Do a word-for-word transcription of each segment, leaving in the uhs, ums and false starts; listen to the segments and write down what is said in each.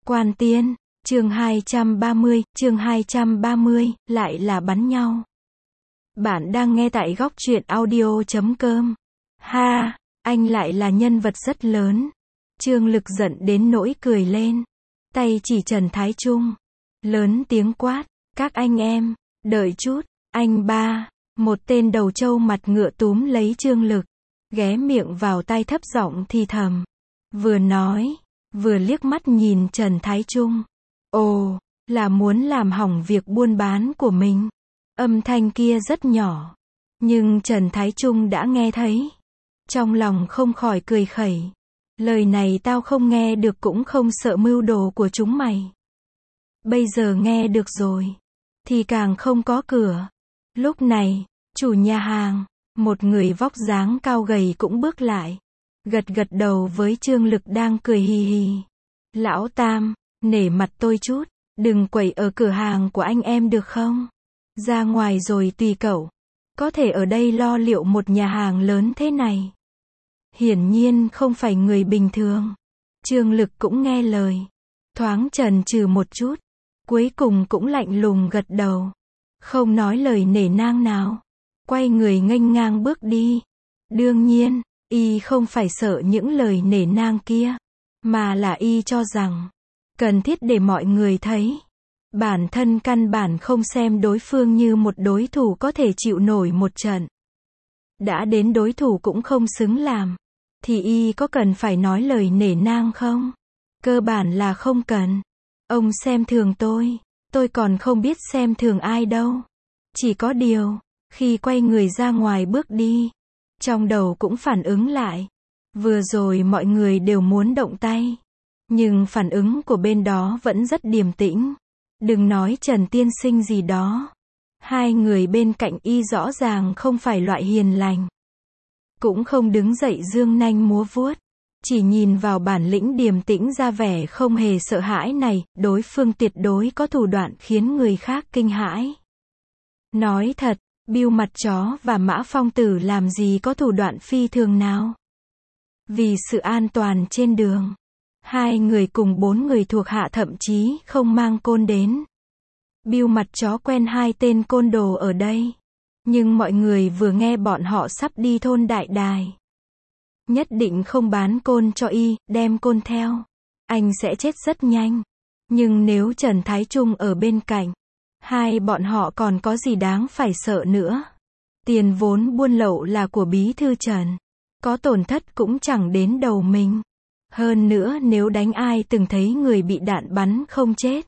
Quan Tiên, chương hai trăm ba mươi, chương hai trăm ba mươi, lại là bắn nhau. Bạn đang nghe tại góc truyện audio chấm com. Ha, anh lại là nhân vật rất lớn. Trương Lực giận đến nỗi cười lên. Tay chỉ Trần Thái Trung. Lớn tiếng quát, các anh em, đợi chút, anh ba. Một tên đầu trâu mặt ngựa túm lấy Trương Lực. Ghé miệng vào tai thấp giọng thì thầm. Vừa nói, vừa liếc mắt nhìn Trần Thái Trung. Ồ, là muốn làm hỏng việc buôn bán của mình. Âm thanh kia rất nhỏ. Nhưng Trần Thái Trung đã nghe thấy. Trong lòng không khỏi cười khẩy. Lời này tao không nghe được cũng không sợ mưu đồ của chúng mày. Bây giờ nghe được rồi. Thì càng không có cửa. Lúc này, chủ nhà hàng, một người vóc dáng cao gầy cũng bước lại. Gật gật đầu với Trương Lực đang cười hì hì. Lão Tam, nể mặt tôi chút, đừng quẩy ở cửa hàng của anh em được không? Ra ngoài rồi tùy cậu. Có thể ở đây lo liệu một nhà hàng lớn thế này. Hiển nhiên không phải người bình thường. Trương Lực cũng nghe lời. Thoáng chần chừ một chút. Cuối cùng cũng lạnh lùng gật đầu. Không nói lời nể nang nào. Quay người nghênh ngang bước đi. Đương nhiên, y không phải sợ những lời nể nang kia. Mà là y cho rằng cần thiết để mọi người thấy. Bản thân căn bản không xem đối phương như một đối thủ có thể chịu nổi một trận. Đã đến đối thủ cũng không xứng làm. Thì y có cần phải nói lời nể nang không? Cơ bản là không cần. Ông xem thường tôi. Tôi còn không biết xem thường ai đâu. Chỉ có điều, khi quay người ra ngoài bước đi, trong đầu cũng phản ứng lại. Vừa rồi mọi người đều muốn động tay. Nhưng phản ứng của bên đó vẫn rất điềm tĩnh. Đừng nói Trần Tiên Sinh gì đó. Hai người bên cạnh y rõ ràng không phải loại hiền lành. Cũng không đứng dậy dương nanh múa vuốt. Chỉ nhìn vào bản lĩnh điềm tĩnh ra vẻ không hề sợ hãi này, đối phương tuyệt đối có thủ đoạn khiến người khác kinh hãi. Nói thật, Bưu Mặt Chó và Mã Phong Tử làm gì có thủ đoạn phi thường nào. Vì sự an toàn trên đường, hai người cùng bốn người thuộc hạ thậm chí không mang côn đến. Bưu Mặt Chó quen hai tên côn đồ ở đây. Nhưng mọi người vừa nghe bọn họ sắp đi thôn Đại Đài. Nhất định không bán côn cho y, đem côn theo. Anh sẽ chết rất nhanh. Nhưng nếu Trần Thái Trung ở bên cạnh, hai bọn họ còn có gì đáng phải sợ nữa. Tiền vốn buôn lậu là của bí thư Trần. Có tổn thất cũng chẳng đến đầu mình. Hơn nữa nếu đánh ai từng thấy người bị đạn bắn không chết.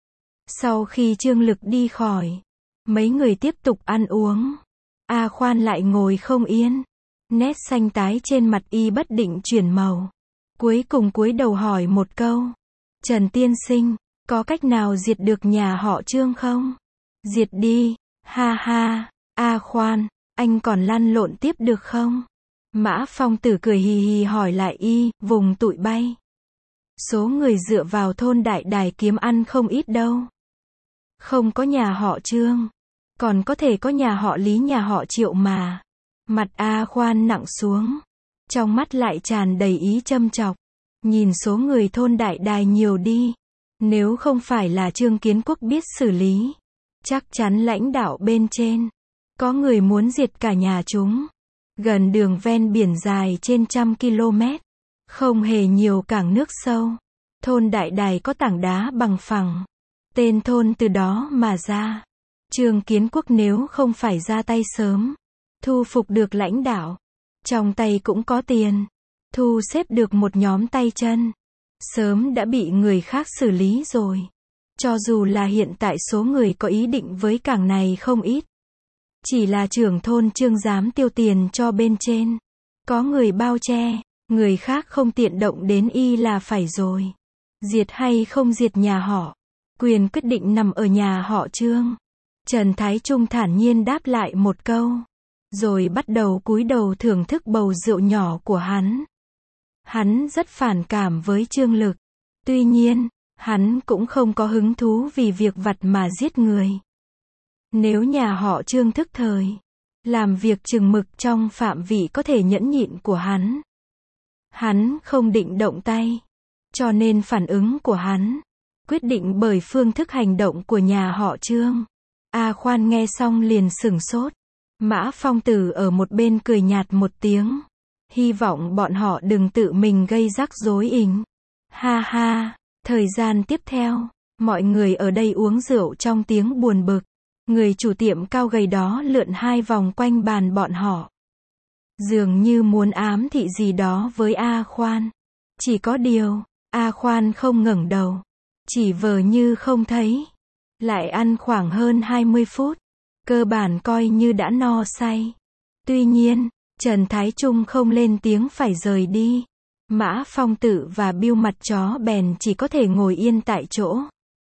Sau khi Trương Lực đi khỏi, mấy người tiếp tục ăn uống. A Khoan lại ngồi không yên. Nét xanh tái trên mặt y bất định chuyển màu. Cuối cùng cúi đầu hỏi một câu. Trần Tiên Sinh, có cách nào diệt được nhà họ Trương không? Diệt đi, ha ha. A Khoan, anh còn lăn lộn tiếp được không? Mã Phong Tử cười hì hì hỏi lại y, vùng tụi bay. Số người dựa vào thôn Đại Đài kiếm ăn không ít đâu. Không có nhà họ Trương. Còn có thể có nhà họ Lý, nhà họ Triệu mà. Mặt A Khoan nặng xuống. Trong mắt lại tràn đầy ý châm chọc. Nhìn số người thôn Đại Đài nhiều đi. Nếu không phải là Trương Kiến Quốc biết xử lý, chắc chắn lãnh đạo bên trên có người muốn diệt cả nhà chúng. Gần đường ven biển dài trên trăm km. Không hề nhiều cảng nước sâu. Thôn Đại Đài có tảng đá bằng phẳng. Tên thôn từ đó mà ra. Trương Kiến Quốc nếu không phải ra tay sớm, thu phục được lãnh đạo, trong tay cũng có tiền, thu xếp được một nhóm tay chân, sớm đã bị người khác xử lý rồi. Cho dù là hiện tại số người có ý định với cảng này không ít. Chỉ là trưởng thôn Trương dám tiêu tiền cho bên trên. Có người bao che, người khác không tiện động đến y là phải rồi. Diệt hay không diệt nhà họ, quyền quyết định nằm ở nhà họ Trương. Trần Thái Trung thản nhiên đáp lại một câu. Rồi bắt đầu cúi đầu thưởng thức bầu rượu nhỏ của hắn. Hắn rất phản cảm với Trương Lực. Tuy nhiên, hắn cũng không có hứng thú vì việc vặt mà giết người. Nếu nhà họ Trương thức thời, làm việc chừng mực trong phạm vị có thể nhẫn nhịn của hắn, hắn không định động tay. Cho nên phản ứng của hắn quyết định bởi phương thức hành động của nhà họ Trương. A Khoan nghe xong liền sửng sốt. Mã Phong Tử ở một bên cười nhạt một tiếng. Hy vọng bọn họ đừng tự mình gây rắc rối ỉnh. Ha ha, thời gian tiếp theo, mọi người ở đây uống rượu trong tiếng buồn bực. Người chủ tiệm cao gầy đó lượn hai vòng quanh bàn bọn họ. Dường như muốn ám thị gì đó với A Khoan. Chỉ có điều, A Khoan không ngẩng đầu. Chỉ vờ như không thấy. Lại ăn khoảng hơn hai mươi phút. Cơ bản coi như đã no say. Tuy nhiên, Trần Thái Trung không lên tiếng phải rời đi. Mã Phong Tử và Bưu Mặt Chó bèn chỉ có thể ngồi yên tại chỗ.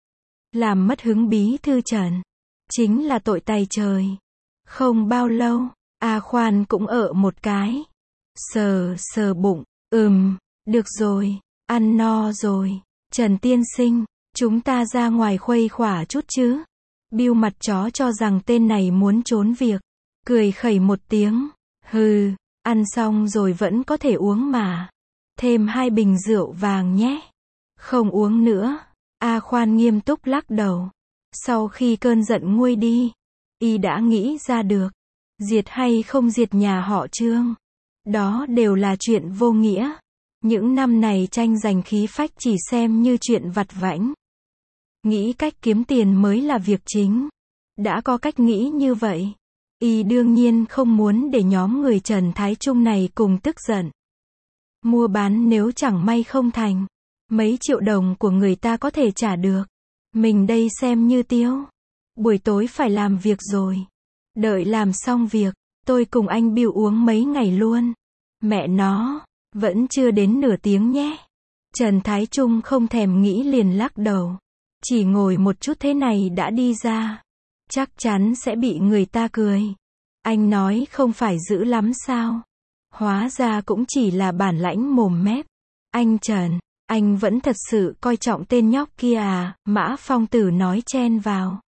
Làm mất hứng bí thư Trần. Chính là tội tày trời. Không bao lâu, A Khoan cũng ợ một cái. Sờ sờ bụng, ừm, được rồi, ăn no rồi. Trần tiên sinh, chúng ta ra ngoài khuây khỏa chút chứ. Bưu Mặt Chó cho rằng tên này muốn trốn việc. Cười khẩy một tiếng. Hừ, ăn xong rồi vẫn có thể uống mà. Thêm hai bình rượu vàng nhé. Không uống nữa. A Khoan nghiêm túc lắc đầu. Sau khi cơn giận nguôi đi, y đã nghĩ ra được. Diệt hay không diệt nhà họ Trương. Đó đều là chuyện vô nghĩa. Những năm này tranh giành khí phách chỉ xem như chuyện vặt vãnh. Nghĩ cách kiếm tiền mới là việc chính. Đã có cách nghĩ như vậy, y đương nhiên không muốn để nhóm người Trần Thái Trung này cùng tức giận. Mua bán nếu chẳng may không thành, mấy triệu đồng của người ta có thể trả được. Mình đây xem như tiêu. Buổi tối phải làm việc rồi. Đợi làm xong việc, tôi cùng anh Bưu uống mấy ngày luôn. Mẹ nó, vẫn chưa đến nửa tiếng nhé. Trần Thái Trung không thèm nghĩ liền lắc đầu. Chỉ ngồi một chút thế này đã đi ra. Chắc chắn sẽ bị người ta cười. Anh nói không phải dữ lắm sao? Hóa ra cũng chỉ là bản lãnh mồm mép. Anh Trần, anh vẫn thật sự coi trọng tên nhóc kia à? Mã Phong Tử nói chen vào.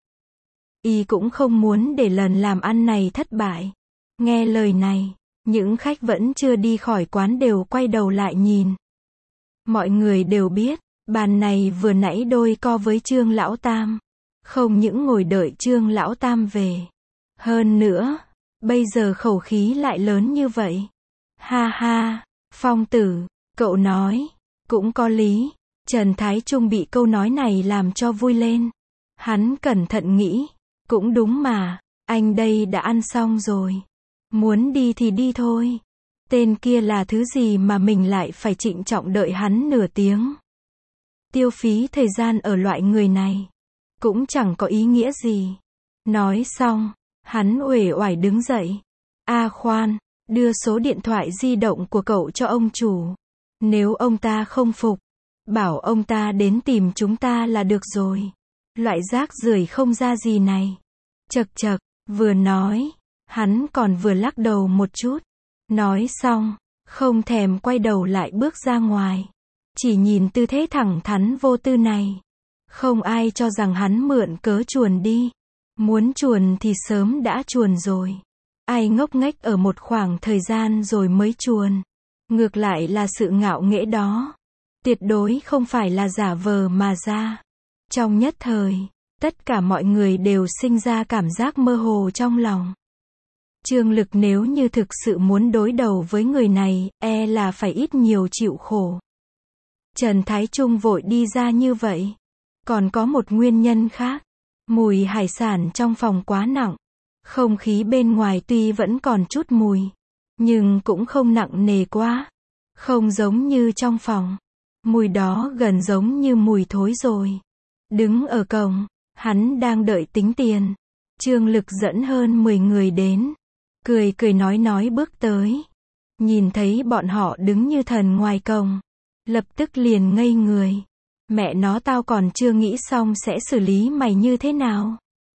Y cũng không muốn để lần làm ăn này thất bại. Nghe lời này, những khách vẫn chưa đi khỏi quán đều quay đầu lại nhìn. Mọi người đều biết, bàn này vừa nãy đôi co với Trương Lão Tam. Không những ngồi đợi Trương Lão Tam về. Hơn nữa, bây giờ khẩu khí lại lớn như vậy. Ha ha, Phong Tử, cậu nói, cũng có lý. Trần Thái Trung bị câu nói này làm cho vui lên. Hắn cẩn thận nghĩ, cũng đúng mà, anh đây đã ăn xong rồi. Muốn đi thì đi thôi. Tên kia là thứ gì mà mình lại phải trịnh trọng đợi hắn nửa tiếng. Tiêu phí thời gian ở loại người này cũng chẳng có ý nghĩa gì. Nói xong, hắn uể oải đứng dậy. A Khoan, đưa số điện thoại di động của cậu cho ông chủ. Nếu ông ta không phục, bảo ông ta đến tìm chúng ta là được rồi. Loại rác rưởi không ra gì này. Chậc chậc, vừa nói, hắn còn vừa lắc đầu một chút. Nói xong, không thèm quay đầu lại bước ra ngoài. Chỉ nhìn tư thế thẳng thắn vô tư này. Không ai cho rằng hắn mượn cớ chuồn đi. Muốn chuồn thì sớm đã chuồn rồi. Ai ngốc nghếch ở một khoảng thời gian rồi mới chuồn. Ngược lại là sự ngạo nghễ đó. Tuyệt đối không phải là giả vờ mà ra. Trong nhất thời, tất cả mọi người đều sinh ra cảm giác mơ hồ trong lòng. Trương Lực nếu như thực sự muốn đối đầu với người này, e là phải ít nhiều chịu khổ. Trần Thái Trung vội đi ra như vậy. Còn có một nguyên nhân khác. Mùi hải sản trong phòng quá nặng. Không khí bên ngoài tuy vẫn còn chút mùi, nhưng cũng không nặng nề quá. Không giống như trong phòng. Mùi đó gần giống như mùi thối rồi. Đứng ở cổng, hắn đang đợi tính tiền. Trương Lực dẫn hơn mười người đến. Cười cười nói nói bước tới. Nhìn thấy bọn họ đứng như thần ngoài cổng. Lập tức liền ngây người. Mẹ nó, tao còn chưa nghĩ xong sẽ xử lý mày như thế nào.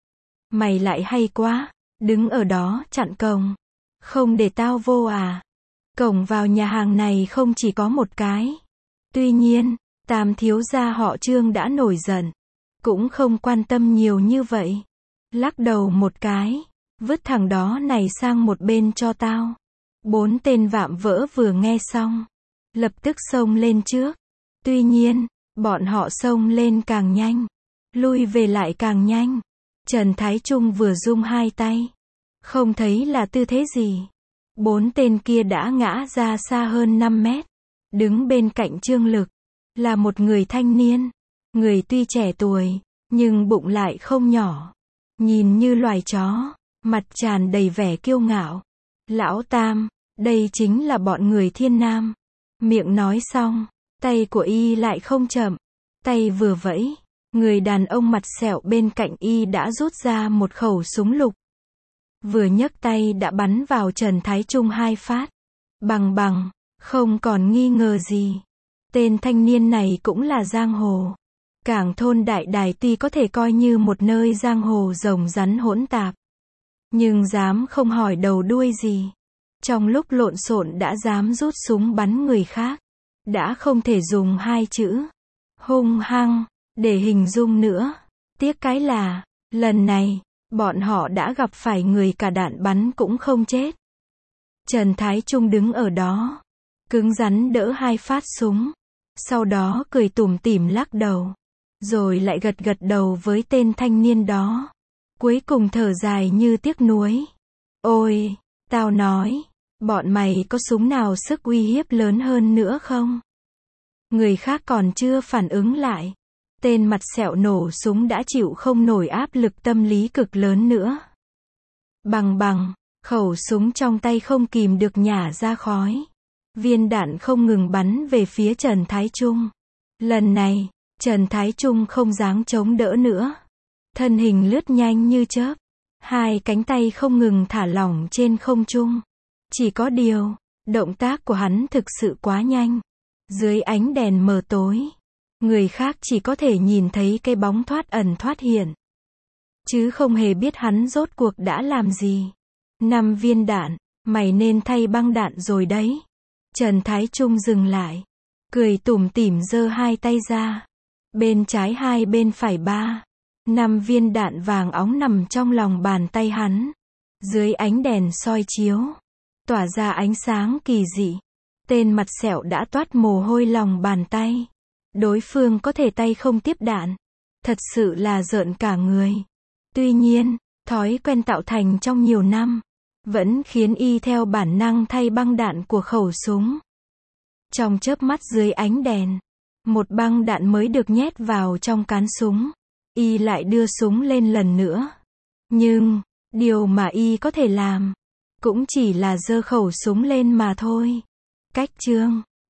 Mày lại hay quá. Đứng ở đó chặn cổng. Không để tao vô à. Cổng vào nhà hàng này không chỉ có một cái. Tuy nhiên, Tam thiếu gia họ Trương đã nổi giận. Cũng không quan tâm nhiều như vậy. Lắc đầu một cái. Vứt thằng đó này sang một bên cho tao. Bốn tên vạm vỡ vừa nghe xong, lập tức xông lên trước. Tuy nhiên, Bọn họ xông lên càng nhanh, lui về lại càng nhanh. Trần Thái Trung vừa rung hai tay, không thấy là tư thế gì. Bốn tên kia đã ngã ra xa hơn năm mét. Đứng bên cạnh Trương Lực, là một người thanh niên. Người tuy trẻ tuổi, nhưng bụng lại không nhỏ. Nhìn như loài chó, mặt tràn đầy vẻ kiêu ngạo. Lão Tam, đây chính là bọn người Thiên Nam. Miệng nói xong, tay của y lại không chậm. Tay vừa vẫy, người đàn ông mặt sẹo bên cạnh y đã rút ra một khẩu súng lục. Vừa nhấc tay đã bắn vào Trần Thái Trung hai phát. Bằng bằng, không còn nghi ngờ gì. Tên thanh niên này cũng là giang hồ. Cảng thôn Đại Đài tuy có thể coi như một nơi giang hồ rồng rắn hỗn tạp, nhưng dám không hỏi đầu đuôi gì. Trong lúc lộn xộn đã dám rút súng bắn người khác. Đã không thể dùng hai chữ hung hăng để hình dung nữa. Tiếc cái là, lần này, bọn họ đã gặp phải người cả đạn bắn cũng không chết. Trần Thái Trung đứng ở đó, cứng rắn đỡ hai phát súng. Sau đó cười tủm tỉm lắc đầu. Rồi lại gật gật đầu với tên thanh niên đó. Cuối cùng thở dài như tiếc nuối. Ôi, tao nói, bọn mày có súng nào sức uy hiếp lớn hơn nữa không? Người khác còn chưa phản ứng lại. Tên mặt sẹo nổ súng đã chịu không nổi áp lực tâm lý cực lớn nữa. Bằng bằng, khẩu súng trong tay không kìm được nhả ra khói. Viên đạn không ngừng bắn về phía Trần Thái Trung. Lần này, Trần Thái Trung không dáng chống đỡ nữa. Thân hình lướt nhanh như chớp. Hai cánh tay không ngừng thả lỏng trên không trung. Chỉ có điều, động tác của hắn thực sự quá nhanh. Dưới ánh đèn mờ tối, người khác chỉ có thể nhìn thấy cái bóng thoát ẩn thoát hiện, chứ không hề biết hắn rốt cuộc đã làm gì. Năm viên đạn, mày nên thay băng đạn rồi đấy. Trần Thái Trung dừng lại, cười tủm tỉm giơ hai tay ra. Bên trái hai bên phải ba. Năm viên đạn vàng óng nằm trong lòng bàn tay hắn. Dưới ánh đèn soi chiếu, tỏa ra ánh sáng kỳ dị. Tên mặt sẹo đã toát mồ hôi lòng bàn tay. Đối phương có thể tay không tiếp đạn. Thật sự là rợn cả người. Tuy nhiên, thói quen tạo thành trong nhiều năm, vẫn khiến y theo bản năng thay băng đạn của khẩu súng. Trong chớp mắt dưới ánh đèn, một băng đạn mới được nhét vào trong cán súng. Y lại đưa súng lên lần nữa. Nhưng, điều mà y có thể làm, cũng chỉ là giơ khẩu súng lên mà thôi. Cách chương